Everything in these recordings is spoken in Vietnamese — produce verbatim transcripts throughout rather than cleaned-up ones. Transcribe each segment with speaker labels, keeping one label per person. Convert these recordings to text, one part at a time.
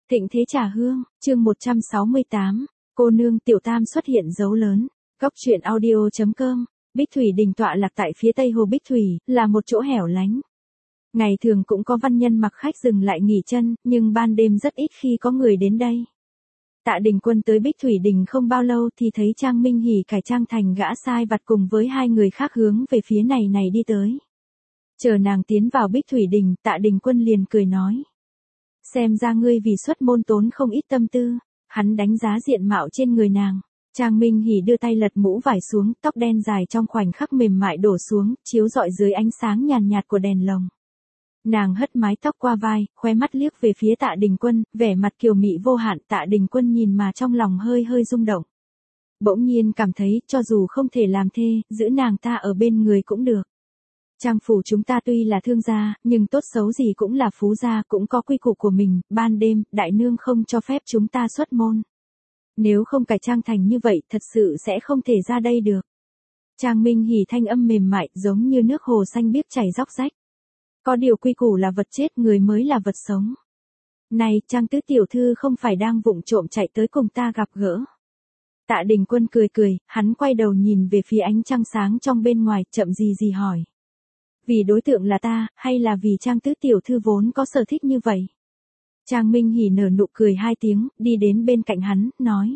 Speaker 1: Thịnh thế trà hương, chương một trăm sáu mươi tám, cô nương tiểu tam xuất hiện dấu lớn. Góc truyện audio chấm com. Bích Thủy Đình tọa lạc tại phía tây hồ Bích Thủy, là một chỗ hẻo lánh. Ngày thường cũng có văn nhân mặc khách dừng lại nghỉ chân, nhưng ban đêm rất ít khi có người đến đây. Tạ Đình Quân tới Bích Thủy Đình không bao lâu thì thấy Trang Minh Hỉ cải trang thành gã sai vặt cùng với hai người khác hướng về phía này này đi tới. Chờ nàng tiến vào Bích Thủy Đình, Tạ Đình Quân liền cười nói. Xem ra ngươi vì xuất môn tốn không ít tâm tư. Hắn đánh giá diện mạo trên người nàng. Trang Minh Hỉ đưa tay lật mũ vải xuống, tóc đen dài trong khoảnh khắc mềm mại đổ xuống, chiếu rọi dưới ánh sáng nhàn nhạt của đèn lồng. Nàng hất mái tóc qua vai, khóe mắt liếc về phía Tạ Đình Quân, vẻ mặt kiều mị vô hạn. Tạ Đình Quân nhìn mà trong lòng hơi hơi rung động. Bỗng nhiên cảm thấy, cho dù không thể làm thê, giữ nàng ta ở bên người cũng được. Trang phủ chúng ta tuy là thương gia, nhưng tốt xấu gì cũng là phú gia, cũng có quy củ của mình. Ban đêm, đại nương không cho phép chúng ta xuất môn. Nếu không cải trang thành như vậy, thật sự sẽ không thể ra đây được. Trang Minh Hỉ thanh âm mềm mại, giống như nước hồ xanh biếc chảy róc rách. Có điều quy củ là vật chết, người mới là vật sống. Này, Trang tứ tiểu thư không phải đang vụng trộm chạy tới cùng ta gặp gỡ. Tạ Đình Quân cười cười, hắn quay đầu nhìn về phía ánh trăng sáng trong bên ngoài, chậm gì gì hỏi. Vì đối tượng là ta, hay là vì Trang tứ tiểu thư vốn có sở thích như vậy? Trang Minh Hỉ nở nụ cười hai tiếng, đi đến bên cạnh hắn, nói.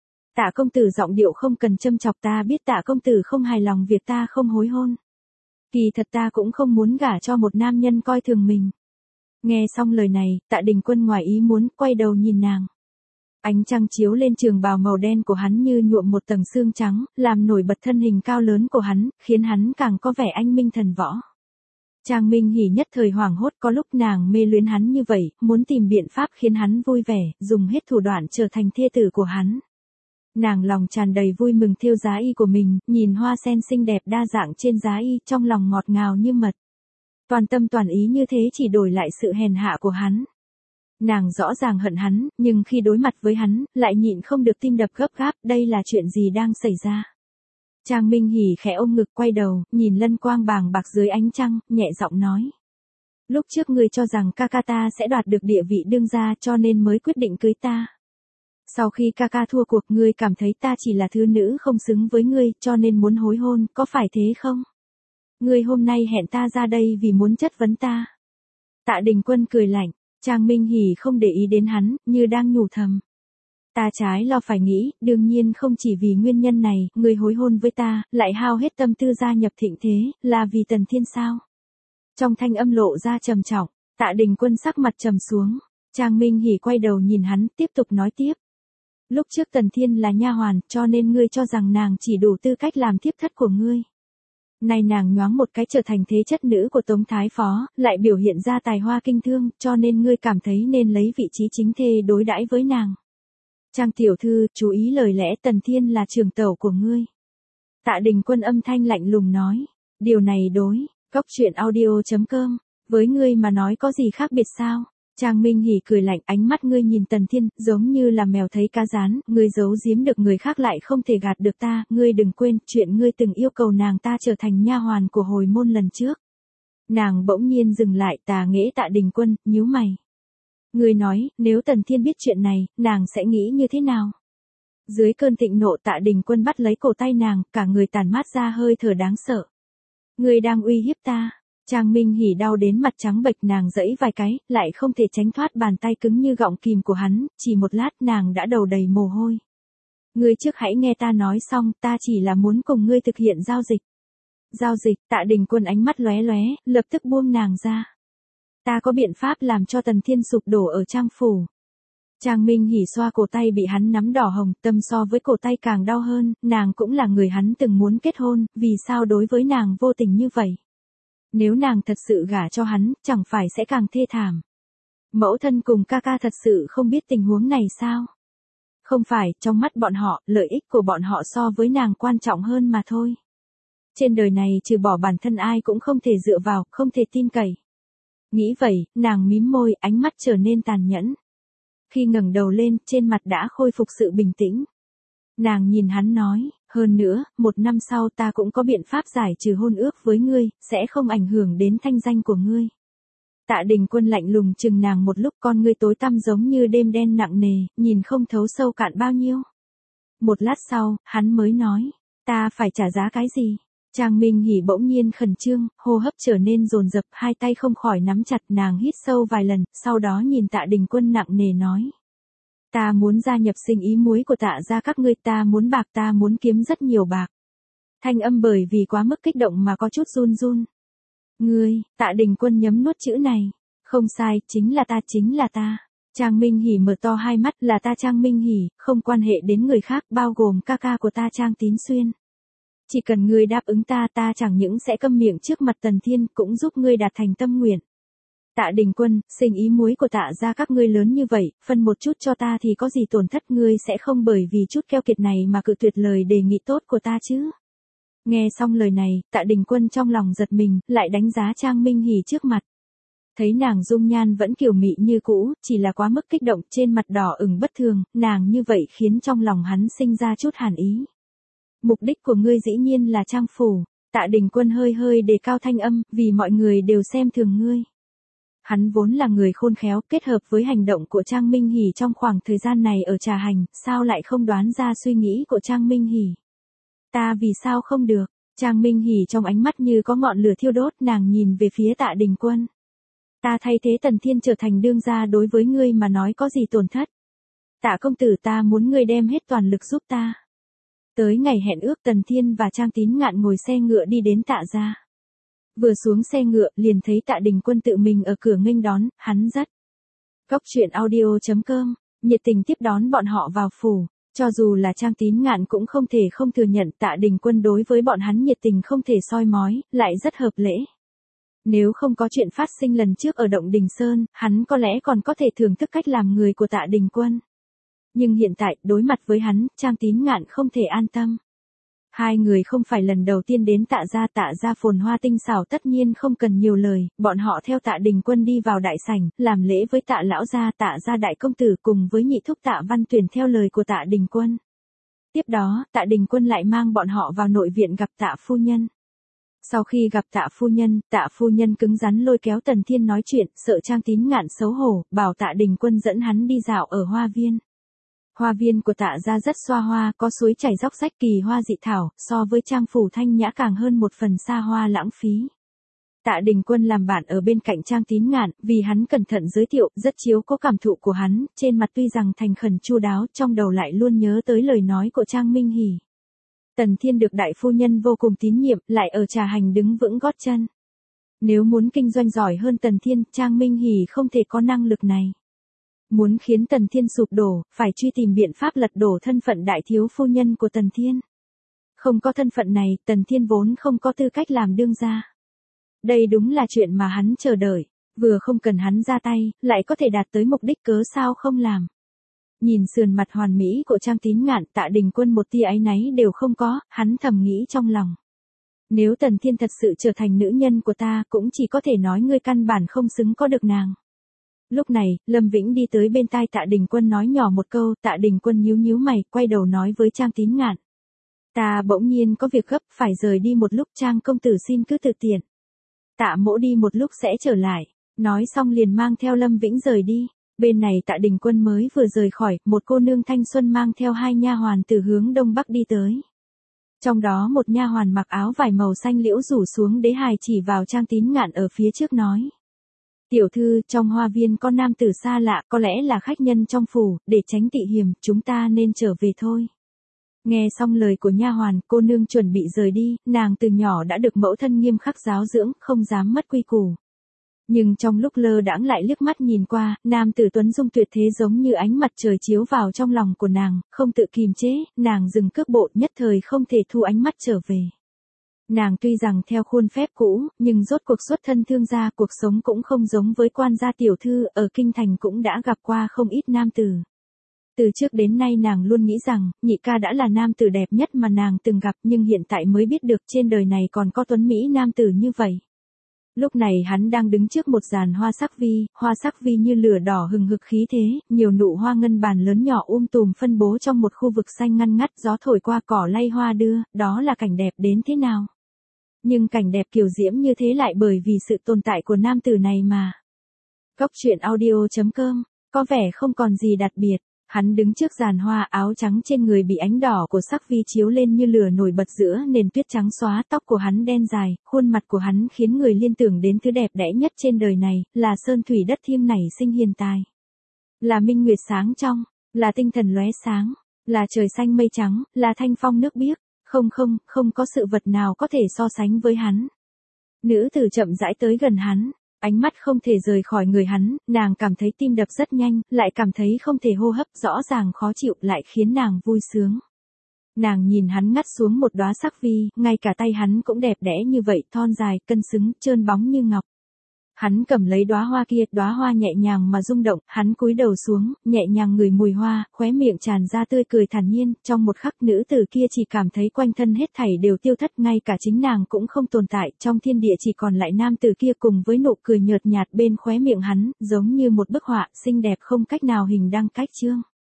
Speaker 1: Tạ công tử giọng điệu không cần châm chọc, ta biết Tạ công tử không hài lòng việc ta không hối hôn. Kỳ thật ta cũng không muốn gả cho một nam nhân coi thường mình. Nghe xong lời này, Tạ Đình Quân ngoài ý muốn, quay đầu nhìn nàng. Ánh trăng chiếu lên trường bào màu đen của hắn như nhuộm một tầng xương trắng, làm nổi bật thân hình cao lớn của hắn, khiến hắn càng có vẻ anh minh thần võ. Trang Minh Hỉ nhất thời hoảng hốt, có lúc nàng mê luyến hắn như vậy, muốn tìm biện pháp khiến hắn vui vẻ, dùng hết thủ đoạn trở thành thê tử của hắn. Nàng lòng tràn đầy vui mừng thêu giá y của mình, nhìn hoa sen xinh đẹp đa dạng trên giá y, trong lòng ngọt ngào như mật. Toàn tâm toàn ý như thế chỉ đổi lại sự hèn hạ của hắn. Nàng rõ ràng hận hắn, nhưng khi đối mặt với hắn, lại nhịn không được tim đập gấp gáp, đây là chuyện gì đang xảy ra. Trang Minh Hỉ khẽ ôm ngực quay đầu, nhìn lân quang bàng bạc dưới ánh trăng, nhẹ giọng nói. Lúc trước ngươi cho rằng ca ca ta sẽ đoạt được địa vị đương gia cho nên mới quyết định cưới ta. Sau khi ca ca thua cuộc, ngươi cảm thấy ta chỉ là thứ nữ không xứng với ngươi cho nên muốn hối hôn, có phải thế không? Ngươi hôm nay hẹn ta ra đây vì muốn chất vấn ta. Tạ Đình Quân cười lạnh, Trang Minh Hỉ không để ý đến hắn, như đang nhủ thầm. Ta trái lo phải nghĩ, đương nhiên không chỉ vì nguyên nhân này, người hối hôn với ta, lại hao hết tâm tư gia nhập Thịnh thế, là vì Tần Thiên sao? Trong thanh âm lộ ra trầm trọng, Tạ Đình Quân sắc mặt trầm xuống, Trang Minh Hỉ quay đầu nhìn hắn, tiếp tục nói tiếp. Lúc trước Tần Thiên là nha hoàn, cho nên ngươi cho rằng nàng chỉ đủ tư cách làm thiếp thất của ngươi. Nay nàng nhoáng một cái trở thành thế chất nữ của Tống Thái Phó, lại biểu hiện ra tài hoa kinh thương, cho nên ngươi cảm thấy nên lấy vị trí chính thê đối đãi với nàng. Trang tiểu thư, chú ý lời lẽ, Tần Thiên là trưởng tẩu của ngươi. Tạ Đình Quân âm thanh lạnh lùng nói. Điều này đối, góc truyện audio chấm com, với ngươi mà nói có gì khác biệt sao? Trang Minh Hỉ cười lạnh, ánh mắt ngươi nhìn Tần Thiên, giống như là mèo thấy cá rán, ngươi giấu giếm được người khác lại không thể gạt được ta, ngươi đừng quên, chuyện ngươi từng yêu cầu nàng ta trở thành nha hoàn của hồi môn lần trước. Nàng bỗng nhiên dừng lại, tà nghễ Tạ Đình Quân, nhíu mày. Ngươi nói, nếu Tần Thiên biết chuyện này, nàng sẽ nghĩ như thế nào? Dưới cơn thịnh nộ, Tạ Đình Quân bắt lấy cổ tay nàng, cả người tản mát ra hơi thở đáng sợ. Ngươi đang uy hiếp ta. Trang Minh Hỉ đau đến mặt trắng bệch, nàng giãy vài cái, lại không thể tránh thoát bàn tay cứng như gọng kìm của hắn, chỉ một lát nàng đã đầu đầy mồ hôi. Ngươi trước hãy nghe ta nói xong, ta chỉ là muốn cùng ngươi thực hiện giao dịch. Giao dịch, Tạ Đình Quân ánh mắt lóe lóe, lập tức buông nàng ra. Ta có biện pháp làm cho Tần Thiên sụp đổ ở Trang phủ. Trang Minh Hỉ xoa cổ tay bị hắn nắm đỏ hồng, tâm so với cổ tay càng đau hơn, nàng cũng là người hắn từng muốn kết hôn, vì sao đối với nàng vô tình như vậy? Nếu nàng thật sự gả cho hắn, chẳng phải sẽ càng thê thảm. Mẫu thân cùng ca ca thật sự không biết tình huống này sao? Không phải, trong mắt bọn họ, lợi ích của bọn họ so với nàng quan trọng hơn mà thôi. Trên đời này trừ bỏ bản thân ai cũng không thể dựa vào, không thể tin cậy. Nghĩ vậy, nàng mím môi, ánh mắt trở nên tàn nhẫn. Khi ngẩng đầu lên, trên mặt đã khôi phục sự bình tĩnh. Nàng nhìn hắn nói, hơn nữa, một năm sau ta cũng có biện pháp giải trừ hôn ước với ngươi, sẽ không ảnh hưởng đến thanh danh của ngươi. Tạ Đình Quân lạnh lùng chừng nàng một lúc, con ngươi tối tăm giống như đêm đen nặng nề, nhìn không thấu sâu cạn bao nhiêu. Một lát sau, hắn mới nói, ta phải trả giá cái gì? Trang Minh Hỉ bỗng nhiên khẩn trương, hô hấp trở nên dồn dập, hai tay không khỏi nắm chặt, nàng hít sâu vài lần, sau đó nhìn Tạ Đình Quân nặng nề nói. Ta muốn gia nhập sinh ý muối của Tạ gia các ngươi, ta muốn bạc, ta muốn kiếm rất nhiều bạc. Thanh âm bởi vì quá mức kích động mà có chút run run. Ngươi, Tạ Đình Quân nhấm nuốt chữ này. Không sai, chính là ta, chính là ta. Trang Minh Hỉ mở to hai mắt, là ta Trang Minh Hỉ, không quan hệ đến người khác, bao gồm ca ca của ta Trang Tín Xuyên. Chỉ cần ngươi đáp ứng ta, ta chẳng những sẽ câm miệng trước mặt Tần Thiên, cũng giúp ngươi đạt thành tâm nguyện. Tạ Đình Quân, sinh ý muối của Tạ gia các ngươi lớn như vậy, phân một chút cho ta thì có gì tổn thất, ngươi sẽ không bởi vì chút keo kiệt này mà cự tuyệt lời đề nghị tốt của ta chứ. Nghe xong lời này, Tạ Đình Quân trong lòng giật mình, lại đánh giá Trang Minh Hỉ trước mặt. Thấy nàng dung nhan vẫn kiều mị như cũ, chỉ là quá mức kích động, trên mặt đỏ ửng bất thường, nàng như vậy khiến trong lòng hắn sinh ra chút hàn ý. Mục đích của ngươi dĩ nhiên là Trang phủ. Tạ Đình Quân hơi hơi đề cao thanh âm, vì mọi người đều xem thường ngươi. Hắn vốn là người khôn khéo, kết hợp với hành động của Trang Minh Hỉ trong khoảng thời gian này ở trà hành, sao lại không đoán ra suy nghĩ của Trang Minh Hỉ. Ta vì sao không được? Trang Minh Hỉ trong ánh mắt như có ngọn lửa thiêu đốt, nàng nhìn về phía Tạ Đình Quân. Ta thay thế Tần Thiên trở thành đương gia, đối với ngươi mà nói có gì tổn thất? Tạ công tử, ta muốn ngươi đem hết toàn lực giúp ta. Tới ngày hẹn ước, Tần Thiên và Trang Tín Ngạn ngồi xe ngựa đi đến Tạ gia. Vừa xuống xe ngựa, liền thấy Tạ Đình Quân tự mình ở cửa nghênh đón, hắn dắt. Góc truyện audio chấm com, nhiệt tình tiếp đón bọn họ vào phủ. Cho dù là Trang Tín Ngạn cũng không thể không thừa nhận Tạ Đình Quân đối với bọn hắn nhiệt tình không thể soi mói, lại rất hợp lễ. Nếu không có chuyện phát sinh lần trước ở Động Đình Sơn, hắn có lẽ còn có thể thưởng thức cách làm người của Tạ Đình Quân. Nhưng hiện tại, đối mặt với hắn, Trang Tín Ngạn không thể an tâm. Hai người không phải lần đầu tiên đến Tạ gia, Tạ gia phồn hoa tinh xảo tất nhiên không cần nhiều lời, bọn họ theo Tạ Đình Quân đi vào đại sảnh, làm lễ với Tạ lão gia, Tạ gia đại công tử cùng với nhị thúc Tạ Văn Tuyển theo lời của Tạ Đình Quân. Tiếp đó, Tạ Đình Quân lại mang bọn họ vào nội viện gặp Tạ phu nhân. Sau khi gặp Tạ phu nhân, Tạ phu nhân cứng rắn lôi kéo Tần Thiên nói chuyện, sợ Trang Tín Ngạn xấu hổ, bảo Tạ Đình Quân dẫn hắn đi dạo ở hoa viên. Hoa viên của Tạ gia rất xoa hoa, có suối chảy róc rách, kỳ hoa dị thảo, so với Trang phủ thanh nhã càng hơn một phần xa hoa lãng phí. Tạ Đình Quân làm bạn ở bên cạnh Trang Tín Ngạn, vì hắn cẩn thận giới thiệu, rất chiếu cố cảm thụ của hắn, trên mặt tuy rằng thành khẩn chu đáo, trong đầu lại luôn nhớ tới lời nói của Trang Minh Hỉ. Tần Thiên được đại phu nhân vô cùng tín nhiệm, lại ở trà hành đứng vững gót chân. Nếu muốn kinh doanh giỏi hơn Tần Thiên, Trang Minh Hỉ không thể có năng lực này. Muốn khiến Tần Thiên sụp đổ, phải truy tìm biện pháp lật đổ thân phận đại thiếu phu nhân của Tần Thiên. Không có thân phận này, Tần Thiên vốn không có tư cách làm đương gia. Đây đúng là chuyện mà hắn chờ đợi, vừa không cần hắn ra tay, lại có thể đạt tới mục đích, cớ sao không làm. Nhìn sườn mặt hoàn mỹ của Trang Tín Ngạn, Tạ Đình Quân một tia áy náy đều không có, hắn thầm nghĩ trong lòng. Nếu Tần Thiên thật sự trở thành nữ nhân của ta, cũng chỉ có thể nói ngươi căn bản không xứng có được nàng. Lúc này, Lâm Vĩnh đi tới bên tai Tạ Đình Quân nói nhỏ một câu, Tạ Đình Quân nhíu nhíu mày, quay đầu nói với Trang Tín Ngạn. Ta bỗng nhiên có việc gấp, phải rời đi một lúc, Trang công tử xin cứ tự tiện. Tạ mỗ đi một lúc sẽ trở lại, nói xong liền mang theo Lâm Vĩnh rời đi. Bên này Tạ Đình Quân mới vừa rời khỏi, một cô nương thanh xuân mang theo hai nha hoàn từ hướng đông bắc đi tới. Trong đó một nha hoàn mặc áo vải màu xanh liễu rủ xuống đế hài chỉ vào Trang Tín Ngạn ở phía trước nói. Tiểu thư, trong hoa viên có nam tử xa lạ, có lẽ là khách nhân trong phủ, để tránh tị hiểm, chúng ta nên trở về thôi. Nghe xong lời của nha hoàn, cô nương chuẩn bị rời đi, nàng từ nhỏ đã được mẫu thân nghiêm khắc giáo dưỡng, không dám mất quy củ. Nhưng trong lúc lơ đãng lại liếc mắt nhìn qua, nam tử tuấn dung tuyệt thế giống như ánh mặt trời chiếu vào trong lòng của nàng, không tự kìm chế, nàng dừng cước bộ, nhất thời không thể thu ánh mắt trở về. Nàng tuy rằng theo khuôn phép cũ, nhưng rốt cuộc xuất thân thương gia, cuộc sống cũng không giống với quan gia tiểu thư, ở kinh thành cũng đã gặp qua không ít nam tử. Từ trước đến nay nàng luôn nghĩ rằng, nhị ca đã là nam tử đẹp nhất mà nàng từng gặp, nhưng hiện tại mới biết được trên đời này còn có tuấn mỹ nam tử như vậy. Lúc này hắn đang đứng trước một giàn hoa sắc vi, hoa sắc vi như lửa đỏ hừng hực khí thế, nhiều nụ hoa ngân bàn lớn nhỏ um tùm phân bố trong một khu vực xanh ngăn ngắt, gió thổi qua cỏ lay hoa đưa, đó là cảnh đẹp đến thế nào. Nhưng cảnh đẹp kiều diễm như thế lại bởi vì sự tồn tại của nam tử này mà. Góc truyện audio chấm com, có vẻ không còn gì đặc biệt. Hắn đứng trước giàn hoa, áo trắng trên người bị ánh đỏ của sắc vi chiếu lên như lửa nổi bật giữa nền tuyết trắng xóa, tóc của hắn đen dài, khuôn mặt của hắn khiến người liên tưởng đến thứ đẹp đẽ nhất trên đời này, là sơn thủy đất thiêng nảy sinh hiền tài. Là minh nguyệt sáng trong, là tinh thần lóe sáng, là trời xanh mây trắng, là thanh phong nước biếc, không không, không có sự vật nào có thể so sánh với hắn. Nữ tử chậm rãi tới gần hắn. Ánh mắt không thể rời khỏi người hắn, nàng cảm thấy tim đập rất nhanh, lại cảm thấy không thể hô hấp, rõ ràng khó chịu, lại khiến nàng vui sướng. Nàng nhìn hắn ngắt xuống một đóa sắc vi, ngay cả tay hắn cũng đẹp đẽ như vậy, thon dài, cân xứng, trơn bóng như ngọc. Hắn cầm lấy đóa hoa kia, đóa hoa nhẹ nhàng mà rung động, hắn cúi đầu xuống, nhẹ nhàng ngửi mùi hoa, khóe miệng tràn ra tươi cười thản nhiên, trong một khắc nữ tử kia chỉ cảm thấy quanh thân hết thảy đều tiêu thất, ngay cả chính nàng cũng không tồn tại, trong thiên địa chỉ còn lại nam tử kia cùng với nụ cười nhợt nhạt bên khóe miệng hắn, giống như một bức họa, xinh đẹp không cách nào hình đăng cách chương.